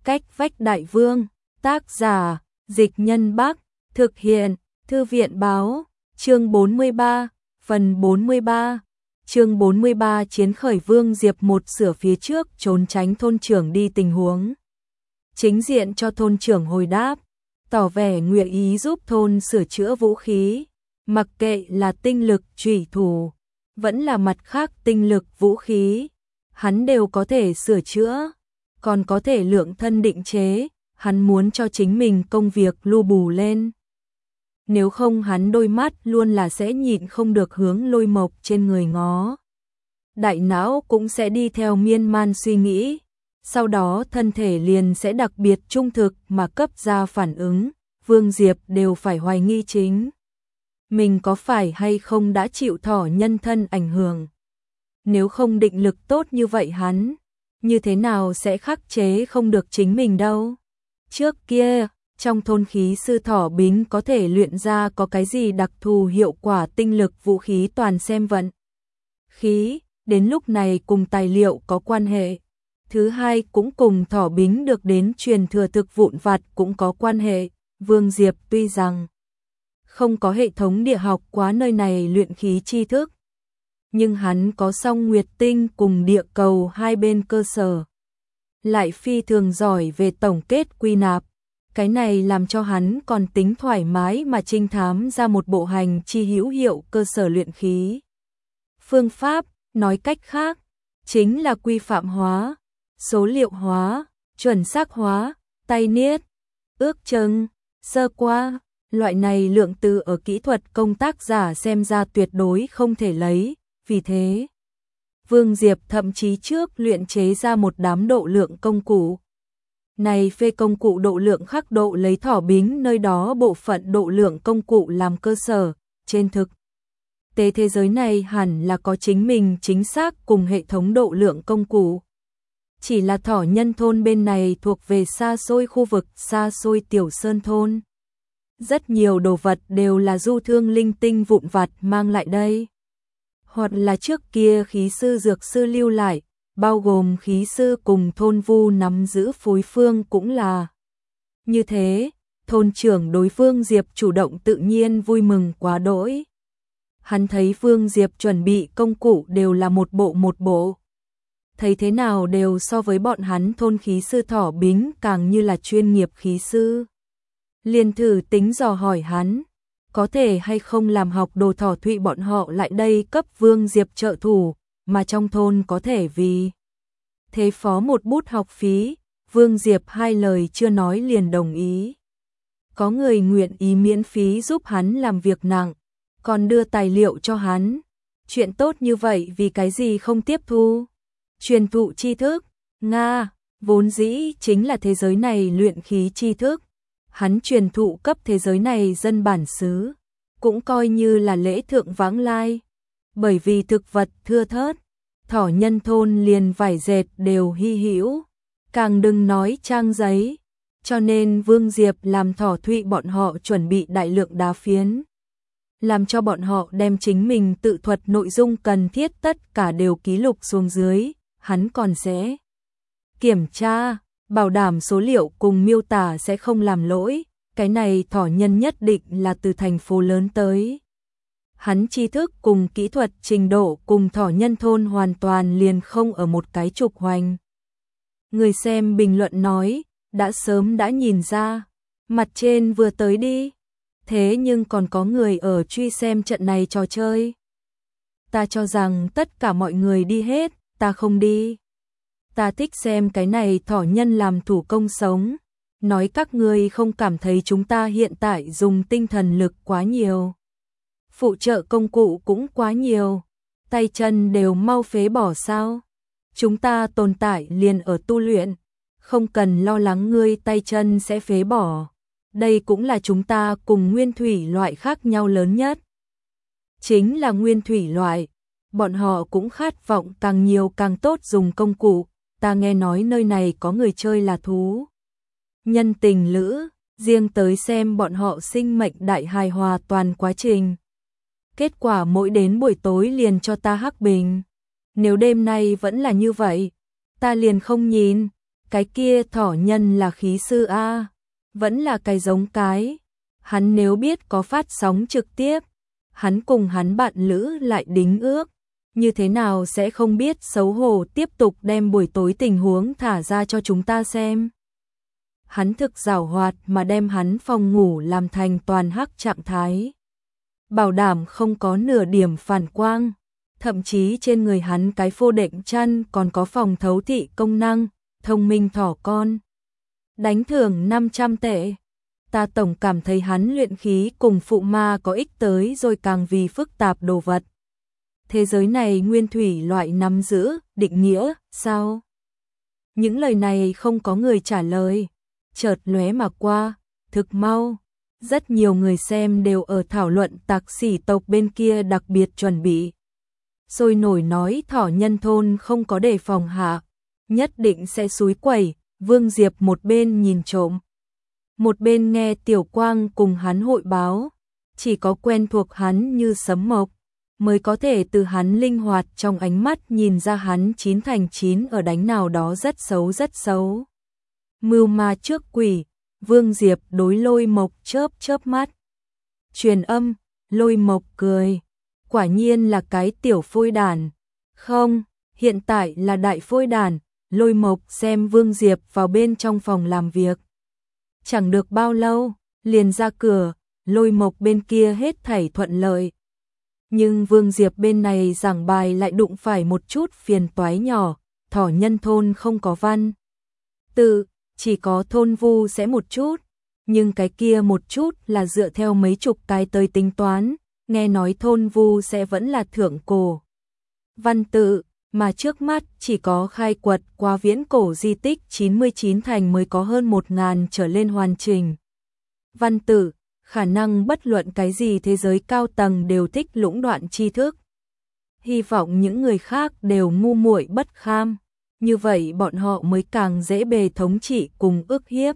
Cách vách đại vương, tác giả, Dịch Nhân Bắc, thực hiện, Thư viện báo, chương 43, phần 43. Chương 43 chiến khởi Vương Diệp một sửa phía trước trốn tránh thôn trưởng đi tình huống. Chính diện cho thôn trưởng hồi đáp, tỏ vẻ nguyện ý giúp thôn sửa chữa vũ khí, mặc kệ là tinh lực chủy thủ, vẫn là mặt khác tinh lực vũ khí, hắn đều có thể sửa chữa, còn có thể lượng thân định chế, hắn muốn cho chính mình công việc lu bù lên. Nếu không hắn đôi mắt luôn là sẽ nhịn không được hướng Lôi Mộc trên người ngó. Đại não cũng sẽ đi theo miên man suy nghĩ, sau đó thân thể liền sẽ đặc biệt trung thực mà cấp ra phản ứng, Vương Diệp đều phải hoài nghi chính mình có phải hay không đã chịu thỏ nhân thân ảnh hưởng. Nếu không định lực tốt như vậy hắn, như thế nào sẽ khắc chế không được chính mình đâu. Trước kia, trong thôn khí sư thỏ bính có thể luyện ra có cái gì đặc thù hiệu quả tinh lực vũ khí toàn xem vận khí, đến lúc này cùng tài liệu có quan hệ. Thứ hai cũng cùng thỏ bính được đến truyền thừa thực vụn vặt cũng có quan hệ. Vương Diệp tuy rằng không có hệ thống địa học quá nơi này luyện khí tri thức, nhưng hắn có song nguyệt tinh cùng địa cầu hai bên cơ sở, lại phi thường giỏi về tổng kết quy nạp. Cái này làm cho hắn còn tính thoải mái mà trinh thám ra một bộ hành chi hữu hiệu cơ sở luyện khí. Phương pháp, nói cách khác, chính là quy phạm hóa, số liệu hóa, chuẩn xác hóa, tay niết, ước chừng, sơ qua. Loại này lượng từ ở kỹ thuật công tác giả xem ra tuyệt đối không thể lấy, vì thế Vương Diệp thậm chí trước luyện chế ra một đám độ lượng công cụ. Này phê công cụ độ lượng khắc độ lấy thỏ bính nơi đó bộ phận độ lượng công cụ làm cơ sở, trên thực tế thế giới này hẳn là có chính mình chính xác cùng hệ thống độ lượng công cụ. Chỉ là thỏ nhân thôn bên này thuộc về xa xôi khu vực xa xôi tiểu sơn thôn. Rất nhiều đồ vật đều là du thương linh tinh vụn vặt mang lại đây. Hoặc là trước kia khí sư dược sư lưu lại, bao gồm khí sư cùng thôn vu nắm giữ phối phương cũng là. Như thế, thôn trưởng đối Vương Diệp chủ động tự nhiên vui mừng quá đỗi. Hắn thấy Vương Diệp chuẩn bị công cụ đều là một bộ. Thấy thế nào đều so với bọn hắn thôn khí sư thỏ bính càng như là chuyên nghiệp khí sư. Liền thử tính dò hỏi hắn, có thể hay không làm học đồ thỏ thụy bọn họ lại đây cấp Vương Diệp trợ thủ, mà trong thôn có thể vì thế phó một bút học phí. Vương Diệp hai lời chưa nói liền đồng ý. Có người nguyện ý miễn phí giúp hắn làm việc nặng, còn đưa tài liệu cho hắn. Chuyện tốt như vậy vì cái gì không tiếp thu? Truyền thụ tri thức, Nga, vốn dĩ chính là thế giới này luyện khí tri thức. Hắn truyền thụ cấp thế giới này dân bản xứ, cũng coi như là lễ thượng vãng lai. Bởi vì thực vật thưa thớt, thỏ nhân thôn liền vải dệt đều hy hữu, càng đừng nói trang giấy, cho nên Vương Diệp làm thỏ thụy bọn họ chuẩn bị đại lượng đá phiến, làm cho bọn họ đem chính mình tự thuật nội dung cần thiết tất cả đều ký lục xuống dưới, hắn còn sẽ kiểm tra, bảo đảm số liệu cùng miêu tả sẽ không làm lỗi. Cái này thỏ nhân nhất định là từ thành phố lớn tới. Hắn tri thức cùng kỹ thuật trình độ cùng thỏ nhân thôn hoàn toàn liền không ở một cái trục hoành. Người xem bình luận nói, đã sớm đã nhìn ra, mặt trên vừa tới đi. Thế nhưng còn có người ở truy xem trận này trò chơi. Ta cho rằng tất cả mọi người đi hết, ta không đi. Ta thích xem cái này thỏ nhân làm thủ công sống. Nói các ngươi không cảm thấy chúng ta hiện tại dùng tinh thần lực quá nhiều. Phụ trợ công cụ cũng quá nhiều. Tay chân đều mau phế bỏ sao. Chúng ta tồn tại liền ở tu luyện. Không cần lo lắng ngươi tay chân sẽ phế bỏ. Đây cũng là chúng ta cùng nguyên thủy loại khác nhau lớn nhất. Chính là nguyên thủy loại. Bọn họ cũng khát vọng càng nhiều càng tốt dùng công cụ. Ta nghe nói nơi này có người chơi là thú nhân tình lữ, riêng tới xem bọn họ sinh mệnh đại hài hòa toàn quá trình. Kết quả mỗi đến buổi tối liền cho ta hắc bình. Nếu đêm nay vẫn là như vậy, ta liền không nhìn. Cái kia thỏ nhân là khí sư a, vẫn là cái giống cái. Hắn nếu biết có phát sóng trực tiếp, hắn cùng hắn bạn lữ lại đính ước, như thế nào sẽ không biết xấu hổ tiếp tục đem buổi tối tình huống thả ra cho chúng ta xem. Hắn thực giảo hoạt mà đem hắn phòng ngủ làm thành toàn hắc trạng thái. Bảo đảm không có nửa điểm phản quang, thậm chí trên người hắn cái phô đệm chăn còn có phòng thấu thị công năng, thông minh thỏ con. Đánh thưởng 500 tệ. Ta tổng cảm thấy hắn luyện khí cùng phụ ma có ích tới rồi càng vì phức tạp đồ vật. Thế giới này nguyên thủy loại nắm giữ, định nghĩa, sao? Những lời này không có người trả lời, chợt lóe mà qua, thực mau. Rất nhiều người xem đều ở thảo luận tạc sỉ tộc bên kia đặc biệt chuẩn bị. Sôi nổi nói thỏ nhân thôn không có đề phòng hạ, nhất định sẽ xúi quẩy, Vương Diệp một bên nhìn trộm. Một bên nghe Tiểu Quang cùng hắn hội báo, chỉ có quen thuộc hắn như sấm mộc, mới có thể từ hắn linh hoạt trong ánh mắt nhìn ra hắn 9 thành 9 ở đánh nào đó rất xấu rất xấu. Mưu ma trước quỷ, Vương Diệp đối Lôi Mộc chớp mắt. Truyền âm, Lôi Mộc cười, quả nhiên là cái tiểu phôi đản. Không, hiện tại là đại phôi đản. Lôi Mộc xem Vương Diệp vào bên trong phòng làm việc. Chẳng được bao lâu, liền ra cửa, Lôi Mộc bên kia hết thảy thuận lợi. Nhưng Vương Diệp bên này giảng bài lại đụng phải một chút phiền toái nhỏ, thỏ nhân thôn không có văn tự, chỉ có thôn vu sẽ một chút, nhưng cái kia một chút là dựa theo mấy chục cái tới tính toán, nghe nói thôn vu sẽ vẫn là thượng cổ văn tự, mà trước mắt chỉ có khai quật qua viễn cổ di tích 99 thành mới có hơn 1000 trở lên hoàn chỉnh. Văn tự, khả năng bất luận cái gì thế giới cao tầng đều thích lũng đoạn tri thức. Hy vọng những người khác đều ngu muội bất kham, như vậy bọn họ mới càng dễ bề thống trị cùng ức hiếp.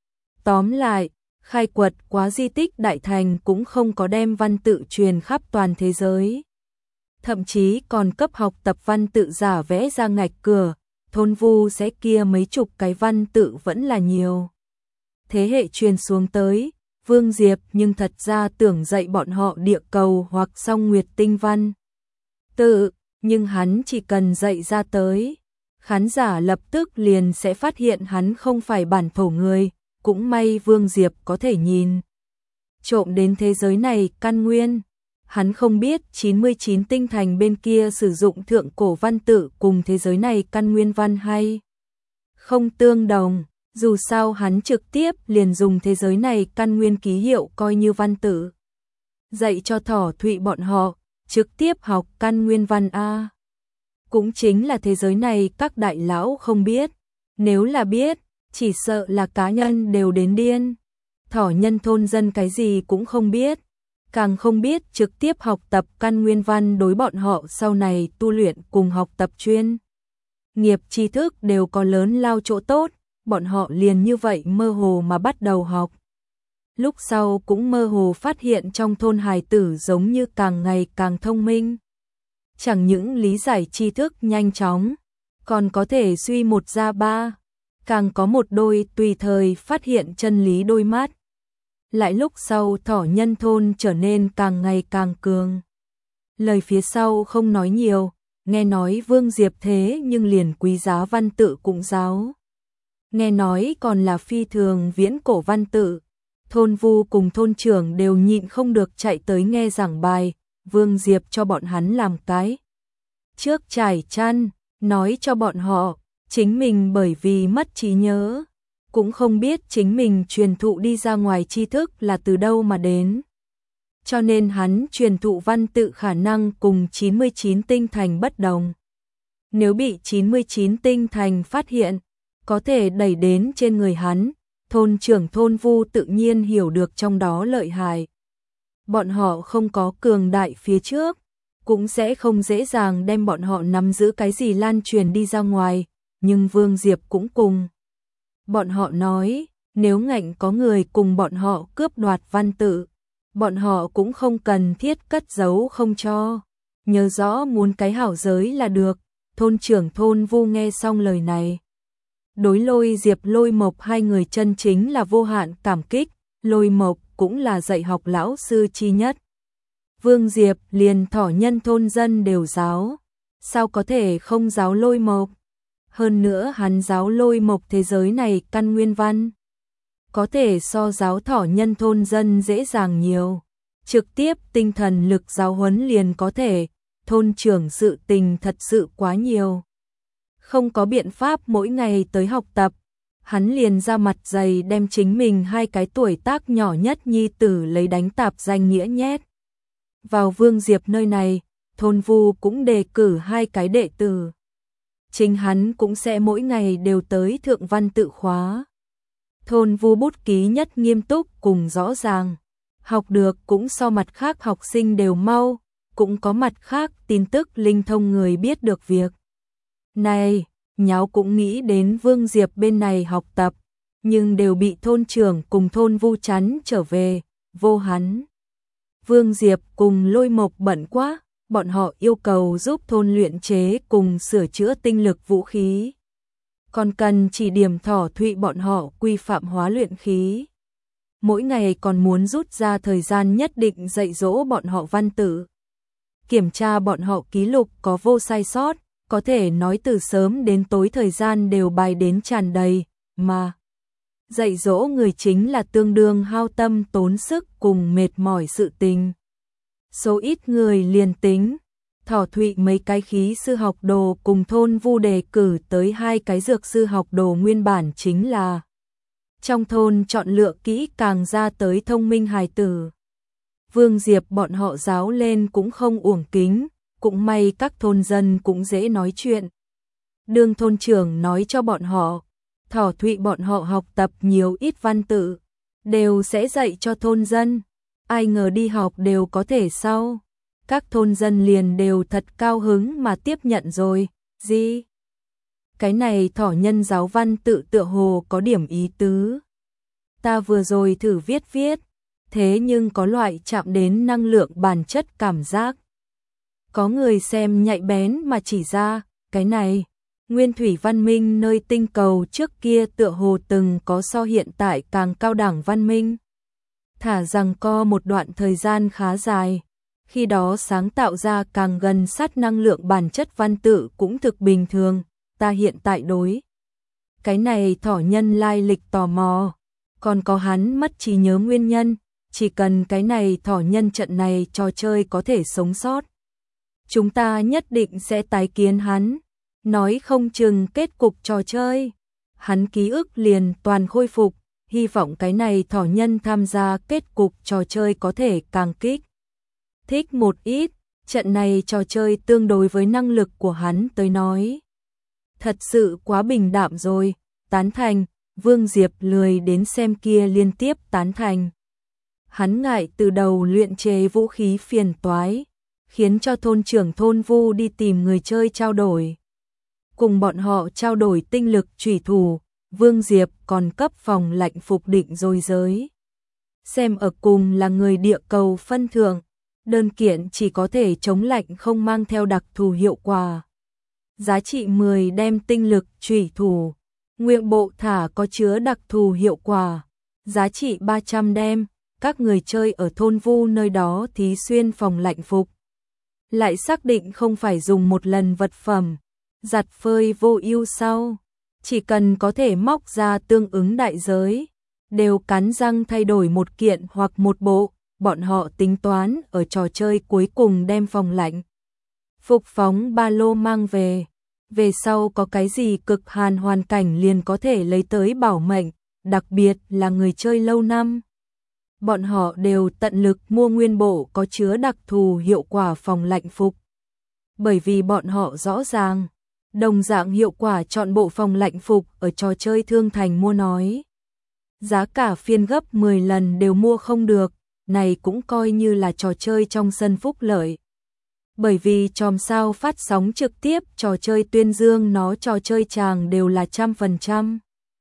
Tóm lại, khai quật quá di tích đại thành cũng không có đem văn tự truyền khắp toàn thế giới. Thậm chí còn cấp học tập văn tự giả vẽ ra ngạch cửa, thôn vu sẽ kia mấy chục cái văn tự vẫn là nhiều. Thế hệ truyền xuống tới, Vương Diệp nhưng thật ra tưởng dạy bọn họ địa cầu hoặc song nguyệt tinh văn tự, nhưng hắn chỉ cần dạy ra tới, khán giả lập tức liền sẽ phát hiện hắn không phải bản thổ người, cũng may Vương Diệp có thể nhìn trộm đến thế giới này căn nguyên. Hắn không biết 99 tinh thành bên kia sử dụng thượng cổ văn tự cùng thế giới này căn nguyên văn hay không tương đồng, dù sao hắn trực tiếp liền dùng thế giới này căn nguyên ký hiệu coi như văn tự. Dạy cho thỏ thụy bọn họ, trực tiếp học căn nguyên văn A. Cũng chính là thế giới này các đại lão không biết, nếu là biết, chỉ sợ là cá nhân đều đến điên. Thỏ nhân thôn dân cái gì cũng không biết, càng không biết trực tiếp học tập căn nguyên văn đối bọn họ sau này tu luyện cùng học tập chuyên nghiệp tri thức đều có lớn lao chỗ tốt, bọn họ liền như vậy mơ hồ mà bắt đầu học. Lúc sau cũng mơ hồ phát hiện trong thôn hài tử giống như càng ngày càng thông minh. Chẳng những lý giải tri thức nhanh chóng, còn có thể suy một ra ba, càng có một đôi tùy thời phát hiện chân lý đôi mắt. Lại lúc sau thỏ nhân thôn trở nên càng ngày càng cường. Lời phía sau không nói nhiều, nghe nói Vương Diệp thế nhưng liền quý giá văn tự cũng giáo. Nghe nói còn là phi thường viễn cổ văn tự, thôn vu cùng thôn trưởng đều nhịn không được chạy tới nghe giảng bài, Vương Diệp cho bọn hắn làm cái trước trải chăn, nói cho bọn họ, chính mình bởi vì mất trí nhớ, cũng không biết chính mình truyền thụ đi ra ngoài tri thức là từ đâu mà đến. Cho nên hắn truyền thụ văn tự khả năng cùng 99 tinh thành bất đồng. Nếu bị 99 tinh thành phát hiện, có thể đẩy đến trên người hắn, thôn trưởng thôn vu tự nhiên hiểu được trong đó lợi hại. Bọn họ không có cường đại phía trước, cũng sẽ không dễ dàng đem bọn họ nắm giữ cái gì lan truyền đi ra ngoài, nhưng Vương Diệp cũng cùng. Bọn họ nói, nếu ngạnh có người cùng bọn họ cướp đoạt văn tự, bọn họ cũng không cần thiết cất giấu không cho. Nhớ rõ muốn cái hảo giới là được, thôn trưởng thôn vu nghe xong lời này. Đối Lôi Diệp Lôi Mộc hai người chân chính là vô hạn cảm kích, Lôi Mộc cũng là dạy học lão sư chi nhất. Vương Diệp liền thỏ nhân thôn dân đều giáo, sao có thể không giáo Lôi Mộc? Hơn nữa hắn giáo Lôi Mộc thế giới này căn nguyên văn, có thể so giáo thỏ nhân thôn dân dễ dàng nhiều. Trực tiếp tinh thần lực giáo huấn liền có thể, thôn trưởng sự tình thật sự quá nhiều. Không có biện pháp mỗi ngày tới học tập, hắn liền ra mặt dày đem chính mình hai cái tuổi tác nhỏ nhất nhi tử lấy đánh tạp danh nghĩa nhét vào Vương Diệp nơi này. Thôn Vu cũng đề cử hai cái đệ tử, chính hắn cũng sẽ mỗi ngày đều tới thượng văn tự khóa. Thôn Vu bút ký nhất nghiêm túc cùng rõ ràng, học được cũng so mặt khác học sinh đều mau, cũng có mặt khác tin tức linh thông người biết được việc này. Nháo cũng nghĩ đến Vương Diệp bên này học tập, nhưng đều bị thôn trưởng cùng thôn Vu chắn trở về, vô hắn. Vương Diệp cùng Lôi Mộc bận quá, bọn họ yêu cầu giúp thôn luyện chế cùng sửa chữa tinh lực vũ khí. Còn cần chỉ điểm thỏ thụy bọn họ quy phạm hóa luyện khí. Mỗi ngày còn muốn rút ra thời gian nhất định dạy dỗ bọn họ văn tự. Kiểm tra bọn họ ký lục có vô sai sót, có thể nói từ sớm đến tối thời gian đều bài đến tràn đầy, mà dạy dỗ người chính là tương đương hao tâm tốn sức cùng mệt mỏi sự tình. Số ít người liền tính, thỏ thụy mấy cái khí sư học đồ cùng thôn Vu đề cử tới hai cái dược sư học đồ nguyên bản chính là trong thôn chọn lựa kỹ càng ra tới thông minh hài tử. Vương Diệp bọn họ giáo lên cũng không uổng kính, cũng may các thôn dân cũng dễ nói chuyện. Đương thôn trưởng nói cho bọn họ, thỏ thụy bọn họ học tập nhiều ít văn tự, đều sẽ dạy cho thôn dân. Ai ngờ đi học đều có thể sau. Các thôn dân liền đều thật cao hứng mà tiếp nhận rồi. Gì? Cái này thỏ nhân giáo văn tự tựa hồ có điểm ý tứ. Ta vừa rồi thử viết, thế nhưng có loại chạm đến năng lượng bản chất cảm giác. Có người xem nhạy bén mà chỉ ra, cái này, nguyên thủy văn minh nơi tinh cầu trước kia tựa hồ từng có so hiện tại càng cao đẳng văn minh. Thả rằng co một đoạn thời gian khá dài, khi đó sáng tạo ra càng gần sát năng lượng bản chất văn tự cũng thực bình thường. Ta hiện tại đối cái này thỏ nhân lai lịch tò mò, còn có hắn mất trí nhớ nguyên nhân, chỉ cần cái này thỏ nhân trận này trò chơi có thể sống sót, chúng ta nhất định sẽ tái kiến hắn, nói không chừng kết cục trò chơi, hắn ký ức liền toàn khôi phục, hy vọng cái này thỏ nhân tham gia kết cục trò chơi có thể càng kích thích một ít, trận này trò chơi tương đối với năng lực của hắn tới nói. Thật sự quá bình đạm rồi, tán thành, Vương Diệp lười đến xem kia liên tiếp tán thành. Hắn ngại từ đầu luyện chế vũ khí phiền toái, khiến cho thôn trưởng thôn Vu đi tìm người chơi trao đổi. Cùng bọn họ trao đổi tinh lực chủy thủ, Vương Diệp còn cấp phòng lạnh phục định rồi giới. Xem ở cùng là người địa cầu phân thượng, đơn kiện chỉ có thể chống lạnh không mang theo đặc thù hiệu quả. Giá trị 10 đem tinh lực chủy thủ, nguyện bộ thả có chứa đặc thù hiệu quả. Giá trị 300 đem, các người chơi ở thôn Vu nơi đó thí xuyên phòng lạnh phục. Lại xác định không phải dùng một lần vật phẩm, giặt phơi vô ưu sau. Chỉ cần có thể móc ra tương ứng đại giới, đều cắn răng thay đổi một kiện hoặc một bộ, bọn họ tính toán ở trò chơi cuối cùng đem phòng lạnh phục phóng ba lô mang về. Về sau có cái gì cực hàn hoàn cảnh liền có thể lấy tới bảo mệnh, đặc biệt là người chơi lâu năm. Bọn họ đều tận lực mua nguyên bộ có chứa đặc thù hiệu quả phòng lạnh phục. Bởi vì bọn họ rõ ràng, đồng dạng hiệu quả chọn bộ phòng lạnh phục ở trò chơi Thương Thành mua nói. Giá cả phiên gấp 10 lần đều mua không được, này cũng coi như là trò chơi trong sân phúc lợi. Bởi vì chòm sao phát sóng trực tiếp trò chơi tuyên dương nó trò chơi chàng đều là 100%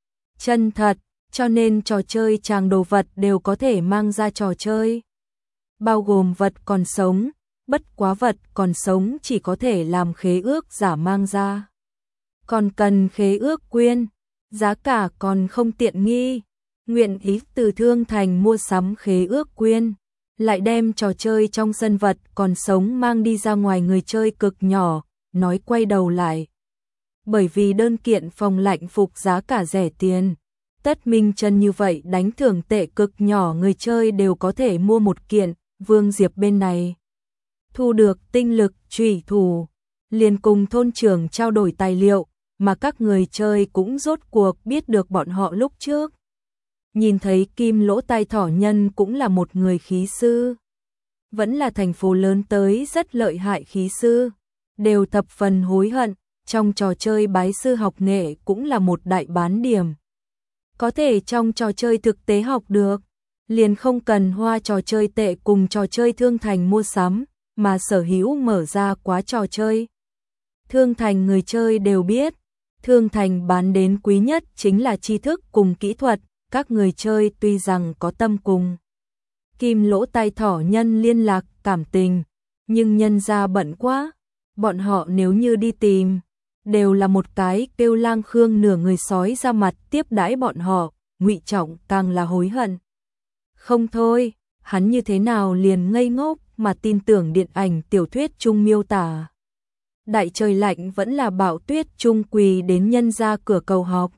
chân thật, cho nên trò chơi chàng đồ vật đều có thể mang ra trò chơi. Bao gồm vật còn sống, bất quá vật còn sống chỉ có thể làm khế ước giả mang ra. Còn cần khế ước quyên, giá cả còn không tiện nghi, nguyện ý từ Thương Thành mua sắm khế ước quyên, lại đem trò chơi trong sân vật còn sống mang đi ra ngoài người chơi cực nhỏ, nói quay đầu lại. Bởi vì đơn kiện phòng lạnh phục giá cả rẻ tiền, Tất Minh Chân như vậy đánh thưởng tệ cực nhỏ người chơi đều có thể mua một kiện, Vương Diệp bên này thu được tinh lực chủy thủ, liền cùng thôn trưởng trao đổi tài liệu, mà các người chơi cũng rốt cuộc biết được bọn họ lúc trước. Nhìn thấy Kim Lỗ Tai Thỏ Nhân cũng là một người khí sư, vẫn là thành phố lớn tới rất lợi hại khí sư, đều thập phần hối hận, trong trò chơi bái sư học nghệ cũng là một đại bán điểm. Có thể trong trò chơi thực tế học được, liền không cần hoa trò chơi tệ cùng trò chơi Thương Thành mua sắm, mà sở hữu mở ra quá trò chơi. Thương Thành người chơi đều biết, Thương Thành bán đến quý nhất chính là tri thức cùng kỹ thuật, các người chơi tuy rằng có tâm cùng Kim Lỗ Tai Thỏ Nhân liên lạc cảm tình, nhưng nhân ra bận quá, bọn họ nếu như đi tìm, đều là một cái kêu lang khương nửa người sói ra mặt tiếp đãi bọn họ, Ngụy Trọng càng là hối hận. Không thôi, hắn như thế nào liền ngây ngốc mà tin tưởng điện ảnh tiểu thuyết chung miêu tả. Đại trời lạnh vẫn là bão tuyết chung quỳ đến nhân ra cửa cầu học.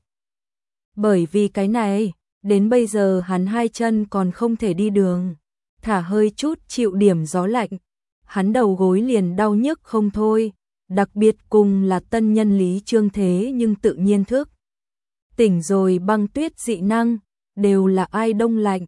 Bởi vì cái này, đến bây giờ hắn hai chân còn không thể đi đường, thả hơi chút chịu điểm gió lạnh, hắn đầu gối liền đau nhức không thôi, đặc biệt cùng là tân nhân Lý Trương thế nhưng tự nhiên thức. Tỉnh rồi băng tuyết dị năng, đều là ai đông lạnh.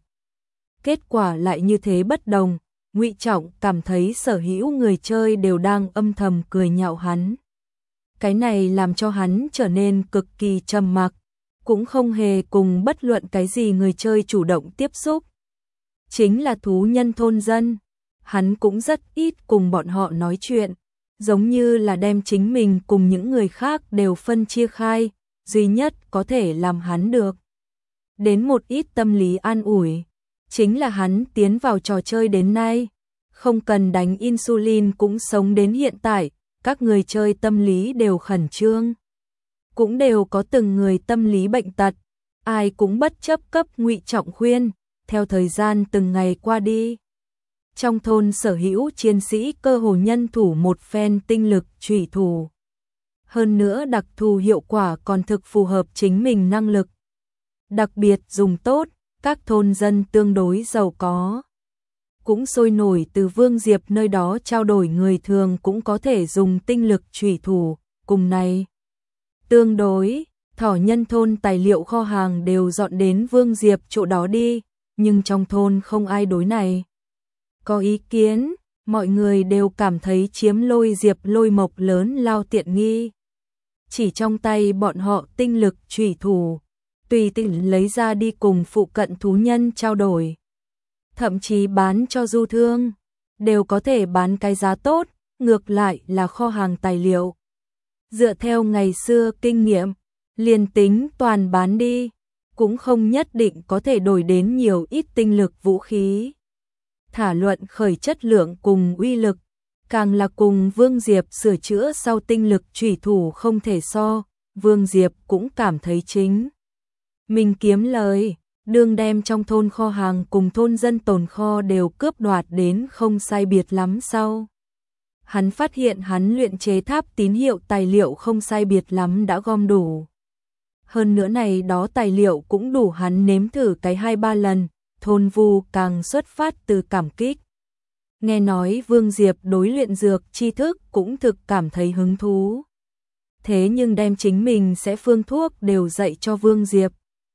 Kết quả lại như thế bất đồng, Ngụy Trọng cảm thấy sở hữu người chơi đều đang âm thầm cười nhạo hắn. Cái này làm cho hắn trở nên cực kỳ trầm mặc, cũng không hề cùng bất luận cái gì người chơi chủ động tiếp xúc. Chính là thú nhân thôn dân, hắn cũng rất ít cùng bọn họ nói chuyện, giống như là đem chính mình cùng những người khác đều phân chia khai, duy nhất có thể làm hắn được đến một ít tâm lý an ủi, chính là hắn tiến vào trò chơi đến nay, không cần đánh insulin cũng sống đến hiện tại, các người chơi tâm lý đều khẩn trương, cũng đều có từng người tâm lý bệnh tật, ai cũng bất chấp cấp Ngụy Trọng khuyên, theo thời gian từng ngày qua đi. Trong thôn sở hữu chiến sĩ cơ hồ nhân thủ một phen tinh lực chủy thủ. Hơn nữa đặc thù hiệu quả còn thực phù hợp chính mình năng lực. Đặc biệt dùng tốt, các thôn dân tương đối giàu có. Cũng sôi nổi từ Vương Diệp nơi đó trao đổi người thường cũng có thể dùng tinh lực chủy thủ, cùng này. Tương đối, Thỏ Nhân thôn tài liệu kho hàng đều dọn đến Vương Diệp chỗ đó đi, nhưng trong thôn không ai đối này có ý kiến, mọi người đều cảm thấy chiếm Lôi Diệp Lôi Mộc lớn lao tiện nghi. Chỉ trong tay bọn họ tinh lực chủy thủ, tùy tiện lấy ra đi cùng phụ cận thú nhân trao đổi. Thậm chí bán cho du thương, đều có thể bán cái giá tốt, ngược lại là kho hàng tài liệu. Dựa theo ngày xưa kinh nghiệm, liền tính toàn bán đi, cũng không nhất định có thể đổi đến nhiều ít tinh lực vũ khí. Thả luận khởi chất lượng cùng uy lực, càng là cùng Vương Diệp sửa chữa sau tinh lực chủy thủ không thể so, Vương Diệp cũng cảm thấy chính mình kiếm lời, đương đem trong thôn kho hàng cùng thôn dân tồn kho đều cướp đoạt đến không sai biệt lắm sau. Hắn phát hiện hắn luyện chế tháp tín hiệu tài liệu không sai biệt lắm đã gom đủ. Hơn nữa này đó tài liệu cũng đủ hắn nếm thử cái 2-3 lần, thôn Vu càng xuất phát từ cảm kích. Nghe nói Vương Diệp đối luyện dược tri thức cũng thực cảm thấy hứng thú. Thế nhưng đem chính mình sẽ phương thuốc đều dạy cho Vương Diệp.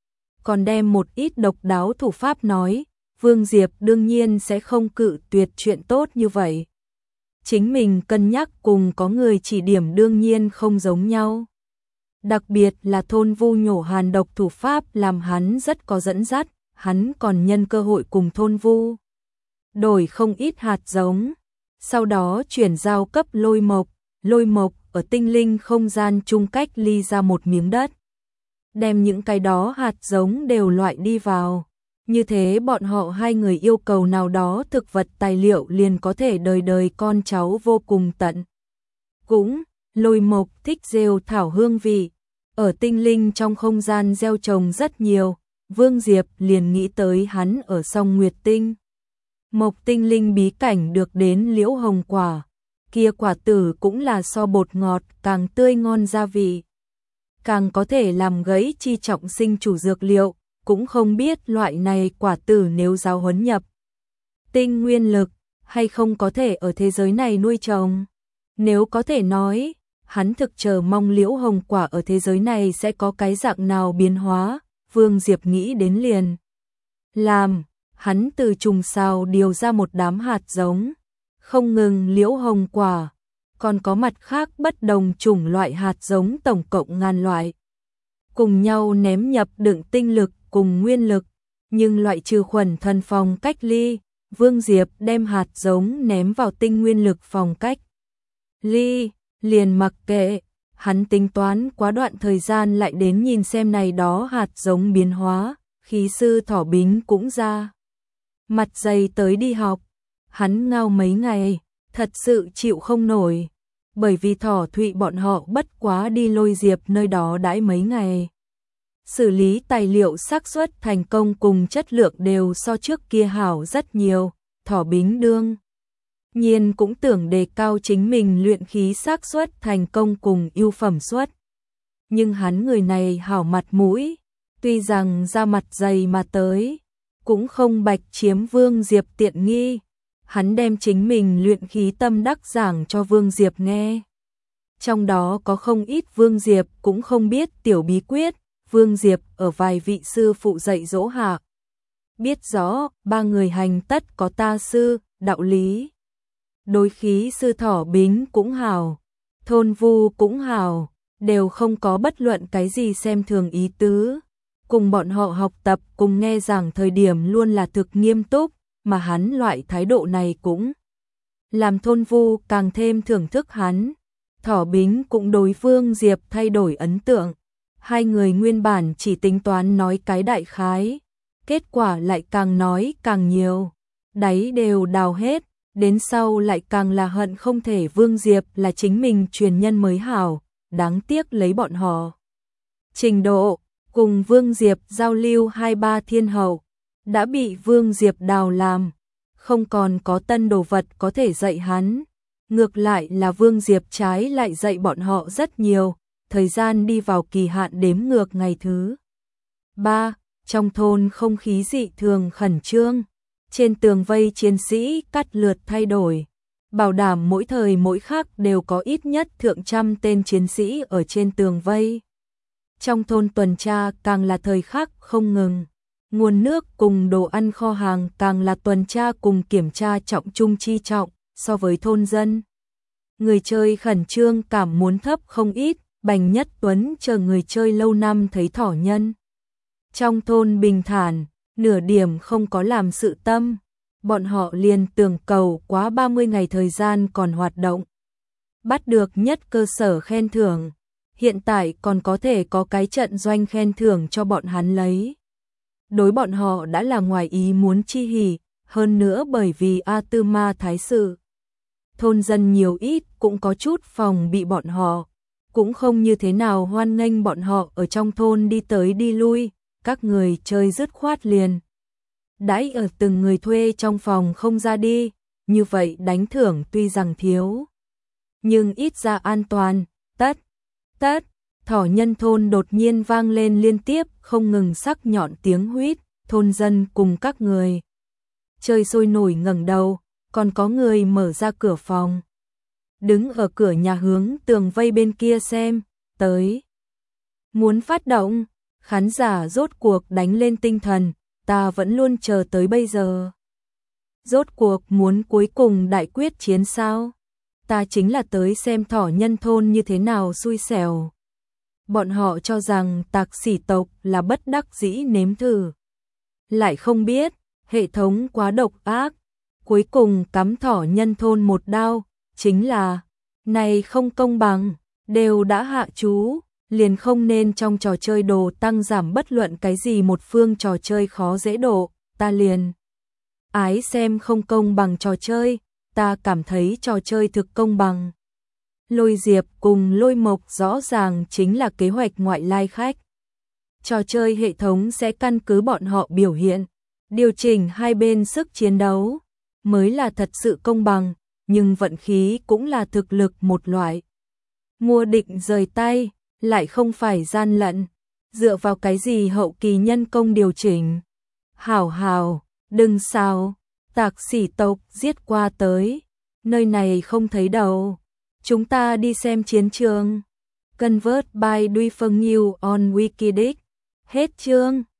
Còn đem một ít độc đáo thủ pháp nói, Vương Diệp đương nhiên sẽ không cự tuyệt chuyện tốt như vậy. Chính mình cân nhắc cùng có người chỉ điểm đương nhiên không giống nhau. Đặc biệt là thôn Vu nhổ hàn độc thủ pháp làm hắn rất có dẫn dắt, hắn còn nhân cơ hội cùng thôn Vu đổi không ít hạt giống, sau đó chuyển giao cấp Lôi Mộc ở tinh linh không gian chung cách ly ra một miếng đất. Đem những cái đó hạt giống đều loại đi vào, như thế bọn họ hai người yêu cầu nào đó thực vật tài liệu liền có thể đời đời con cháu vô cùng tận. Cũng, Lôi Mộc thích rêu thảo hương vị, Ở tinh linh trong không gian gieo trồng rất nhiều, Vương Diệp liền nghĩ tới hắn ở Song Nguyệt Tinh. Mộc tinh linh bí cảnh được đến liễu hồng quả, kia quả tử cũng là so bột ngọt càng tươi ngon gia vị, càng có thể làm gãy chi trọng sinh chủ dược liệu, cũng không biết loại này quả tử nếu giáo huấn nhập tinh nguyên lực hay không có thể ở thế giới này nuôi trồng. Nếu có thể nói, hắn thực chờ mong liễu hồng quả ở thế giới này sẽ có cái dạng nào biến hóa, Vương Diệp nghĩ đến liền. Làm, hắn từ trùng sao điều ra một đám hạt giống, không ngừng liễu hồng quả, còn có mặt khác bất đồng chủng loại hạt giống tổng cộng ngàn loại. Cùng nhau ném nhập đựng tinh lực cùng nguyên lực, nhưng loại trừ khuẩn thần phòng cách ly, Vương Diệp đem hạt giống ném vào tinh nguyên lực phòng cách ly, liền mặc kệ, hắn tính toán quá đoạn thời gian lại đến nhìn xem này đó hạt giống biến hóa, khí sư Thỏ Bính cũng ra. Mặt dày tới đi học, hắn ngao mấy ngày, thật sự chịu không nổi, bởi vì Thỏ Thụy bọn họ bất quá đi Lôi Diệp nơi đó đãi mấy ngày. Xử lý tài liệu xác suất thành công cùng chất lượng đều so trước kia hảo rất nhiều, Thỏ Bính đương nhiên cũng tưởng đề cao chính mình luyện khí xác suất thành công cùng ưu phẩm suất. Nhưng hắn người này hảo mặt mũi, tuy rằng ra mặt dày mà tới, cũng không bạch chiếm Vương Diệp tiện nghi, hắn đem chính mình luyện khí tâm đắc giảng cho Vương Diệp nghe. Trong đó có không ít Vương Diệp cũng không biết tiểu bí quyết, Vương Diệp ở vài vị sư phụ dạy dỗ hạ. Biết rõ, ba người hành tất có ta sư, đạo lý. Đối khí sư Thỏ Bính cũng hảo, Thôn Vu cũng hảo, đều không có bất luận cái gì xem thường ý tứ. Cùng bọn họ học tập cùng nghe giảng thời điểm luôn là thực nghiêm túc, mà hắn loại thái độ này cũng làm Thôn Vu càng thêm thưởng thức hắn. Thỏ Bính cũng đối Vương Diệp thay đổi ấn tượng. Hai người nguyên bản chỉ tính toán nói cái đại khái, kết quả lại càng nói càng nhiều, đáy đều đào hết, đến sau lại càng là hận không thể Vương Diệp là chính mình truyền nhân mới hảo, đáng tiếc lấy bọn họ trình độ, cùng Vương Diệp giao lưu 2-3 thiên hậu, đã bị Vương Diệp đào làm, không còn có tân đồ vật có thể dạy hắn, ngược lại là Vương Diệp trái lại dạy bọn họ rất nhiều. Thời gian đi vào kỳ hạn đếm ngược ngày thứ 3, trong thôn không khí dị thường khẩn trương, trên tường vây chiến sĩ cắt lượt thay đổi, bảo đảm mỗi thời mỗi khắc đều có ít nhất thượng trăm tên chiến sĩ ở trên tường vây. Trong thôn tuần tra càng là thời khắc không ngừng, nguồn nước cùng đồ ăn kho hàng càng là tuần tra cùng kiểm tra trọng trung chi trọng, so với thôn dân. Người chơi khẩn trương cảm muốn thấp không ít. Bành Nhất Tuấn chờ người chơi lâu năm thấy thỏ nhân. Trong thôn bình thản, nửa điểm không có làm sự tâm, bọn họ liền tưởng cầu quá 30 ngày thời gian còn hoạt động. Bắt được nhất cơ sở khen thưởng, hiện tại còn có thể có cái trận doanh khen thưởng cho bọn hắn lấy. Đối bọn họ đã là ngoài ý muốn chi hỉ, hơn nữa bởi vì A Tư Ma thái sự. Thôn dân nhiều ít cũng có chút phòng bị bọn họ. Cũng không như thế nào hoan nghênh bọn họ ở trong thôn đi tới đi lui, các người chơi dứt khoát liền. Đãi ở từng người thuê trong phòng không ra đi, như vậy đánh thưởng tuy rằng thiếu, nhưng ít ra an toàn, tất, thỏ nhân thôn đột nhiên vang lên liên tiếp không ngừng sắc nhọn tiếng huýt, thôn dân cùng các người. Chơi sôi nổi ngẩng đầu, còn có người mở ra cửa phòng. Đứng ở cửa nhà hướng tường vây bên kia xem, tới. Muốn phát động, khán giả rốt cuộc đánh lên tinh thần, ta vẫn luôn chờ tới bây giờ. Rốt cuộc muốn cuối cùng đại quyết chiến sao? Ta chính là tới xem thỏ nhân thôn như thế nào xui xẻo. Bọn họ cho rằng tạc sỉ tộc là bất đắc dĩ nếm thử. Lại không biết, hệ thống quá độc ác. Cuối cùng cắm thỏ nhân thôn một đao. Chính là, này không công bằng, đều đã hạ chú, liền không nên trong trò chơi đồ tăng giảm bất luận cái gì một phương trò chơi khó dễ độ, ta liền. Ái xem không công bằng trò chơi, ta cảm thấy trò chơi thực công bằng. Lôi Diệp cùng Lôi Mộc rõ ràng chính là kế hoạch ngoại lai khách. Trò chơi hệ thống sẽ căn cứ bọn họ biểu hiện, điều chỉnh hai bên sức chiến đấu, mới là thật sự công bằng, nhưng vận khí cũng là thực lực một loại. Mua định rời tay, lại không phải gian lận, dựa vào cái gì hậu kỳ nhân công điều chỉnh. Hảo hảo, đừng sao, tạc sỉ tộc giết qua tới, nơi này không thấy đâu. Chúng ta đi xem chiến trường. Convert by Duy Phân New on Wikidic. Hết chương.